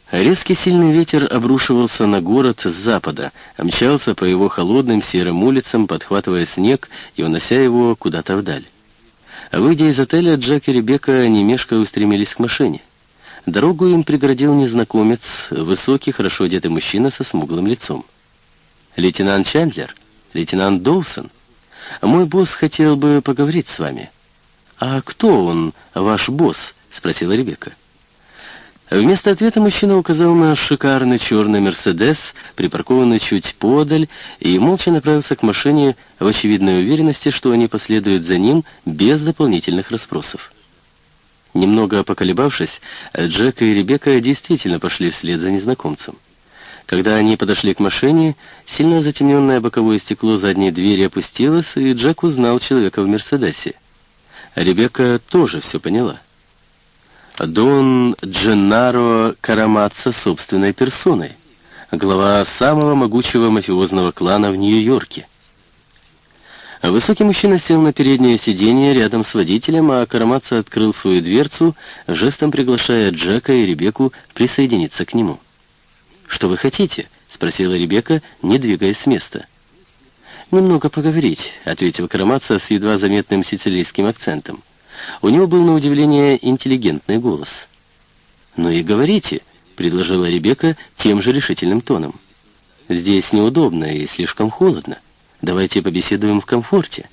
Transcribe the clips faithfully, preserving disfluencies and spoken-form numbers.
Резкий сильный ветер обрушивался на город с запада, мчался по его холодным серым улицам, подхватывая снег и унося его куда-то вдаль. Выйдя из отеля, Джек и Ребекка не мешкая устремились к машине. Дорогу им преградил незнакомец, высокий, хорошо одетый мужчина со смуглым лицом. «Лейтенант Чандлер? Лейтенант Доусон? Мой босс хотел бы поговорить с вами». «А кто он, ваш босс?» — спросила Ребекка. Вместо ответа мужчина указал на шикарный черный «Мерседес», припаркованный чуть подаль, и молча направился к машине в очевидной уверенности, что они последуют за ним без дополнительных расспросов. Немного поколебавшись, Джек и Ребекка действительно пошли вслед за незнакомцем. Когда они подошли к машине, сильно затемненное боковое стекло задней двери опустилось, и Джек узнал человека в «Мерседесе». Ребекка тоже все поняла. Дон Дженнаро Карамаццо собственной персоной, глава самого могучего мафиозного клана в Нью-Йорке. Высокий мужчина сел на переднее сиденье рядом с водителем, а Карамаццо открыл свою дверцу, жестом приглашая Джека и Ребекку присоединиться к нему. «Что вы хотите?» — спросила Ребекка, не двигаясь с места. «Немного поговорить», — ответил Карамаццо с едва заметным сицилийским акцентом. У него был на удивление интеллигентный голос. «Ну и говорите», — предложила Ребекка тем же решительным тоном. «Здесь неудобно и слишком холодно. Давайте побеседуем в комфорте».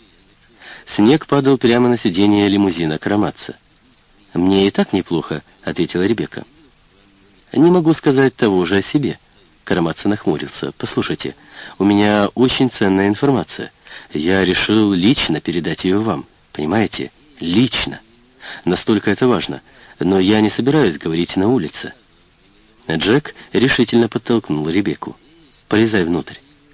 Снег падал прямо на сиденье лимузина Карамаццо. «Мне и так неплохо», — ответила Ребекка. «Не могу сказать того же о себе». Карамаццо нахмурился. «Послушайте, у меня очень ценная информация. Я решил лично передать ее вам. Понимаете? Лично. Настолько это важно. Но я не собираюсь говорить на улице». Джек решительно подтолкнул Ребекку. «Полезай внутрь».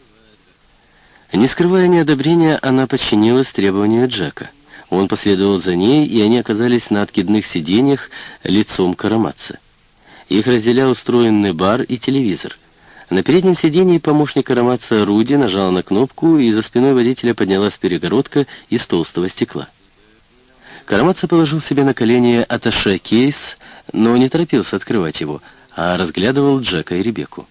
Не скрывая неодобрения, она подчинилась требованию Джека. Он последовал за ней, и они оказались на откидных сиденьях лицом к Карамаццо. Их разделял устроенный бар и телевизор. На переднем сиденье помощник Карамаццо Руди нажал на кнопку, и за спиной водителя поднялась перегородка из толстого стекла. Карамаццо положил себе на колени атташе-кейс, но не торопился открывать его, а разглядывал Джека и Ребекку.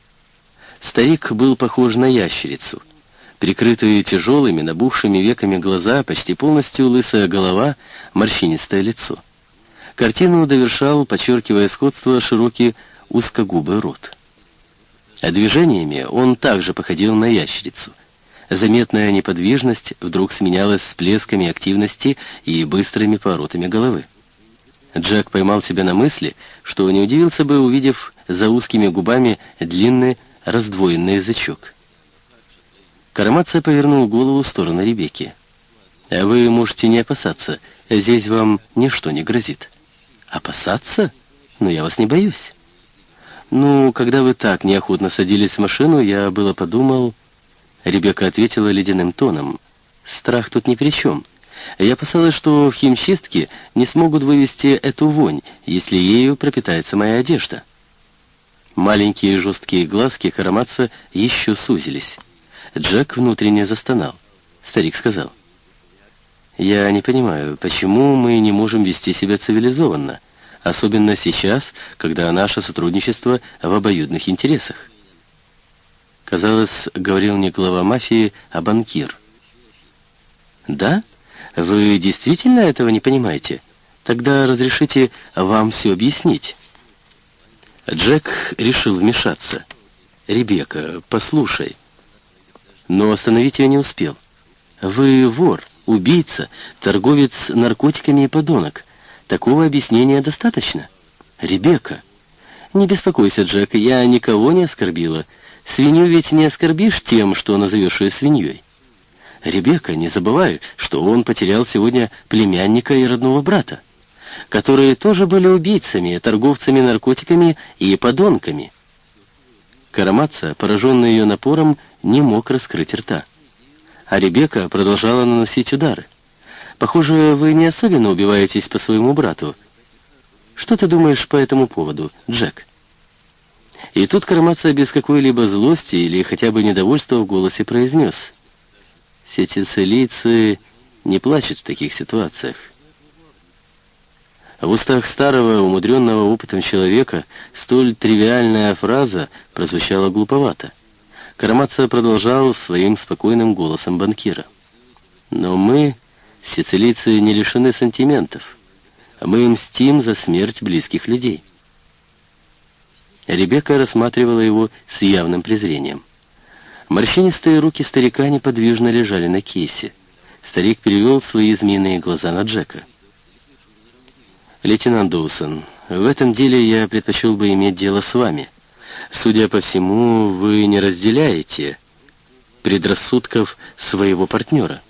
Старик был похож на ящерицу. Прикрытые тяжелыми, набухшими веками глаза, почти полностью лысая голова, морщинистое лицо. Картину довершал, подчеркивая сходство, широкий узкогубый рот. А движениями он также походил на ящерицу. Заметная неподвижность вдруг сменялась всплесками активности и быстрыми поворотами головы. Джек поймал себя на мысли, что не удивился бы, увидев за узкими губами длинный раздвоенный язычок. Карамаццо повернул голову в сторону Ребекки. «А вы можете не опасаться, здесь вам ничто не грозит». «Опасаться? Но я вас не боюсь». «Ну, когда вы так неохотно садились в машину, я было подумал...» Ребекка ответила ледяным тоном. «Страх тут ни при чем. Я опасалась, что в химчистке не смогут вывести эту вонь, если ею пропитается моя одежда». Маленькие жесткие глазки Карамаццо еще сузились. Джек внутренне застонал. Старик сказал: «Я не понимаю, почему мы не можем вести себя цивилизованно, особенно сейчас, когда наше сотрудничество в обоюдных интересах». Казалось, говорил не глава мафии, а банкир. «Да? Вы действительно этого не понимаете? Тогда разрешите вам все объяснить». Джек решил вмешаться. «Ребекка, послушай». Но остановить ее не успел. «Вы вор, убийца, торговец наркотиками и подонок. Такого объяснения достаточно?» «Ребекка». «Не беспокойся, Джек, я никого не оскорбила. Свинью ведь не оскорбишь тем, что назовешь ее свиньей». «Ребекка, не забывай, что он потерял сегодня племянника и родного брата, которые тоже были убийцами, торговцами наркотиками и подонками». Карамаццо, пораженный ее напором, не мог раскрыть рта. А Ребекка продолжала наносить удары. «Похоже, вы не особенно убиваетесь по своему брату. Что ты думаешь по этому поводу, Джек?» И тут Карамаццо без какой-либо злости или хотя бы недовольства в голосе произнес: «Сицилийцы не плачут в таких ситуациях». В устах старого, умудренного опытом человека, столь тривиальная фраза прозвучала глуповато. Карамаза продолжал своим спокойным голосом банкира. «Но мы, сицилийцы, не лишены сантиментов. Мы мстим за смерть близких людей». Ребекка рассматривала его с явным презрением. Морщинистые руки старика неподвижно лежали на кейсе. Старик перевел свои змеиные глаза на Джека. «Лейтенант Доусон, в этом деле я предпочел бы иметь дело с вами. Судя по всему, вы не разделяете предрассудков своего партнера».